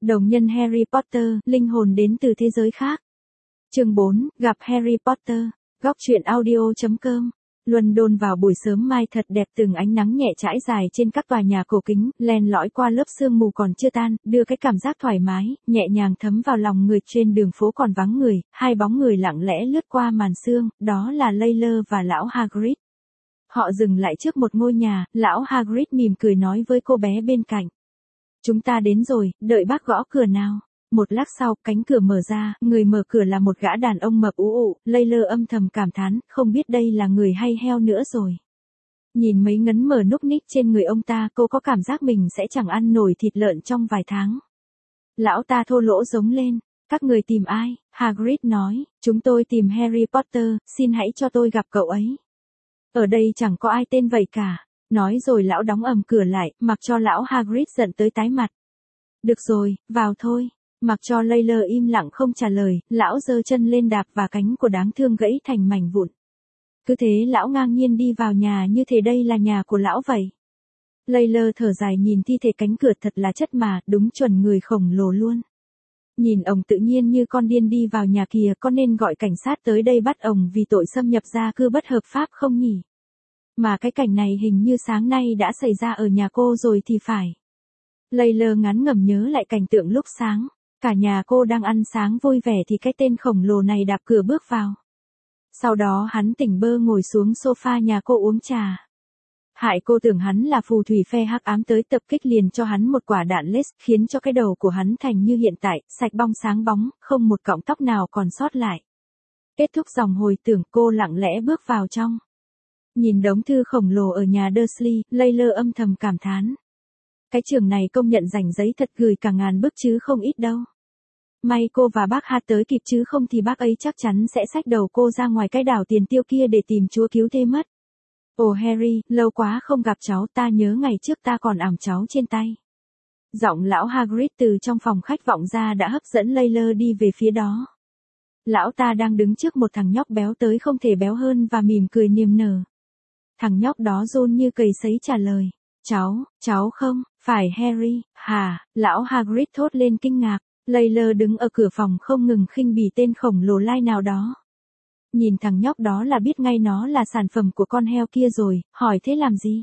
Đồng nhân Harry Potter, linh hồn đến từ thế giới khác. Chương 4, gặp Harry Potter. Góc truyện audio.com. London vào buổi sớm mai thật đẹp, từng ánh nắng nhẹ trải dài trên các tòa nhà cổ kính, len lỏi qua lớp sương mù còn chưa tan, đưa cái cảm giác thoải mái, nhẹ nhàng thấm vào lòng người. Trên đường phố còn vắng người, hai bóng người lặng lẽ lướt qua màn sương, đó là Layla và lão Hagrid. Họ dừng lại trước một ngôi nhà, lão Hagrid mỉm cười nói với cô bé bên cạnh. Chúng ta đến rồi, đợi bác gõ cửa nào. Một lát sau, cánh cửa mở ra, người mở cửa là một gã đàn ông mập ú ụ. Layla âm thầm cảm thán, không biết đây là người hay heo nữa rồi. Nhìn mấy ngấn mờ núc ních trên người ông ta, cô có cảm giác mình sẽ chẳng ăn nổi thịt lợn trong vài tháng. Lão ta thô lỗ giống lên, các người tìm ai? Hagrid nói, chúng tôi tìm Harry Potter, xin hãy cho tôi gặp cậu ấy. Ở đây chẳng có ai tên vậy cả. Nói rồi lão đóng ầm cửa lại, mặc cho lão Hagrid giận tới tái mặt. Được rồi, vào thôi. Mặc cho Layla im lặng không trả lời, lão giơ chân lên đạp và cánh của đáng thương gãy thành mảnh vụn. Cứ thế lão ngang nhiên đi vào nhà như thế đây là nhà của lão vậy. Layla thở dài nhìn thi thể, cánh cửa thật là chất mà, đúng chuẩn người khổng lồ luôn. Nhìn ổng tự nhiên như con điên đi vào nhà kìa, có nên gọi cảnh sát tới đây bắt ổng vì tội xâm nhập gia cư bất hợp pháp không nhỉ? Mà cái cảnh này hình như sáng nay đã xảy ra ở nhà cô rồi thì phải. Layla ngán ngẩm nhớ lại cảnh tượng lúc sáng. Cả nhà cô đang ăn sáng vui vẻ thì cái tên khổng lồ này đạp cửa bước vào. Sau đó hắn tỉnh bơ ngồi xuống sofa nhà cô uống trà. Hại cô tưởng hắn là phù thủy phe hắc ám tới tập kích, liền cho hắn một quả đạn laser, khiến cho cái đầu của hắn thành như hiện tại, sạch bong sáng bóng, không một cọng tóc nào còn sót lại. Kết thúc dòng hồi tưởng, cô lặng lẽ bước vào trong. Nhìn đống thư khổng lồ ở nhà Dursley, Layla âm thầm cảm thán. Cái trường này công nhận rảnh giấy thật, gửi cả ngàn bức chứ không ít đâu. May cô và bác Ha tới kịp chứ không thì bác ấy chắc chắn sẽ xách đầu cô ra ngoài cái đảo tiền tiêu kia để tìm chúa cứu thế mất. Ồ Harry, lâu quá không gặp cháu, ta nhớ ngày trước ta còn ẵm cháu trên tay. Giọng lão Hagrid từ trong phòng khách vọng ra đã hấp dẫn Layla đi về phía đó. Lão ta đang đứng trước một thằng nhóc béo tới không thể béo hơn và mỉm cười niềm nở. Thằng nhóc đó run như cầy sấy trả lời. Cháu không, phải Harry, hả? Lão Hagrid thốt lên kinh ngạc. Layla đứng ở cửa phòng không ngừng khinh bỉ tên khổng lồ lai nào đó. Nhìn thằng nhóc đó là biết ngay nó là sản phẩm của con heo kia rồi, hỏi thế làm gì?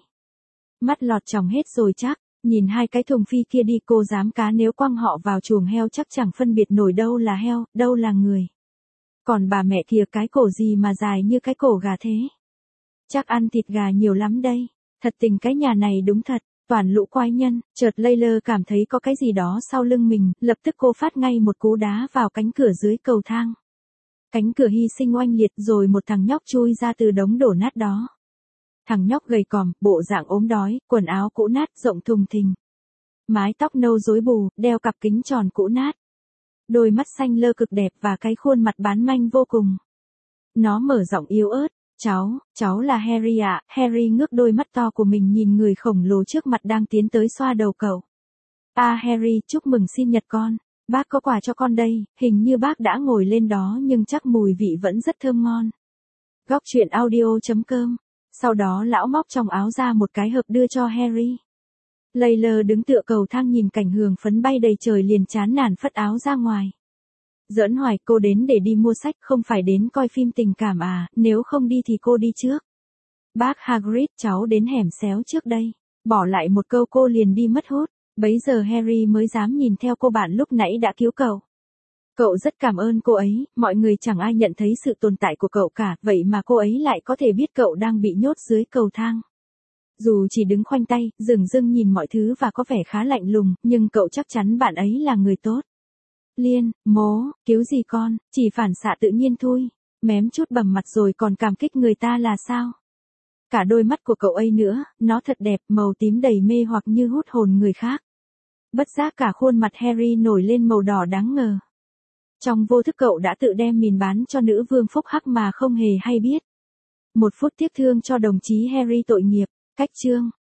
Mắt lọt tròng hết rồi chắc, nhìn hai cái thùng phi kia đi, cô dám cá nếu quăng họ vào chuồng heo chắc chẳng phân biệt nổi đâu là heo, đâu là người. Còn bà mẹ kìa, cái cổ gì mà dài như cái cổ gà thế? Chắc ăn thịt gà nhiều lắm đây. Thật tình cái nhà này đúng thật, toàn lũ quái nhân. Chợt Layla cảm thấy có cái gì đó sau lưng mình, lập tức cô phát ngay một cú đá vào cánh cửa dưới cầu thang. Cánh cửa hy sinh oanh liệt rồi một thằng nhóc chui ra từ đống đổ nát đó. Thằng nhóc gầy còm, bộ dạng ốm đói, quần áo cũ nát rộng thùng thình. Mái tóc nâu rối bù, đeo cặp kính tròn cũ nát. Đôi mắt xanh lơ cực đẹp và cái khuôn mặt bán manh vô cùng. Nó mở giọng yếu ớt. Cháu là Harry ạ. Harry ngước đôi mắt to của mình nhìn người khổng lồ trước mặt đang tiến tới xoa đầu cậu. Harry, chúc mừng sinh nhật con. Bác có quà cho con đây, hình như bác đã ngồi lên đó nhưng chắc mùi vị vẫn rất thơm ngon. Góc truyện audio.com. Sau đó lão móc trong áo ra một cái hộp đưa cho Harry. Layla đứng tựa cầu thang nhìn cảnh hương phấn bay đầy trời liền chán nản phất áo ra ngoài. Giỡn hoài, cô đến để đi mua sách, không phải đến coi phim tình cảm à, nếu không đi thì cô đi trước. Bác Hagrid, cháu đến hẻm xéo trước đây. Bỏ lại một câu cô liền đi mất hút. Bấy giờ Harry mới dám nhìn theo cô bạn lúc nãy đã cứu cậu. Cậu rất cảm ơn cô ấy, mọi người chẳng ai nhận thấy sự tồn tại của cậu cả, vậy mà cô ấy lại có thể biết cậu đang bị nhốt dưới cầu thang. Dù chỉ đứng khoanh tay, dửng dưng nhìn mọi thứ và có vẻ khá lạnh lùng, nhưng cậu chắc chắn bạn ấy là người tốt. Liên, mố, cứu gì con, chỉ phản xạ tự nhiên thôi, mém chút bầm mặt rồi còn cảm kích người ta là sao? Cả đôi mắt của cậu ấy nữa, nó thật đẹp, màu tím đầy mê hoặc như hút hồn người khác. Bất giác cả khuôn mặt Harry nổi lên màu đỏ đáng ngờ. Trong vô thức cậu đã tự đem mình bán cho nữ vương phúc hắc mà không hề hay biết. Một phút tiếc thương cho đồng chí Harry tội nghiệp. Cách chương.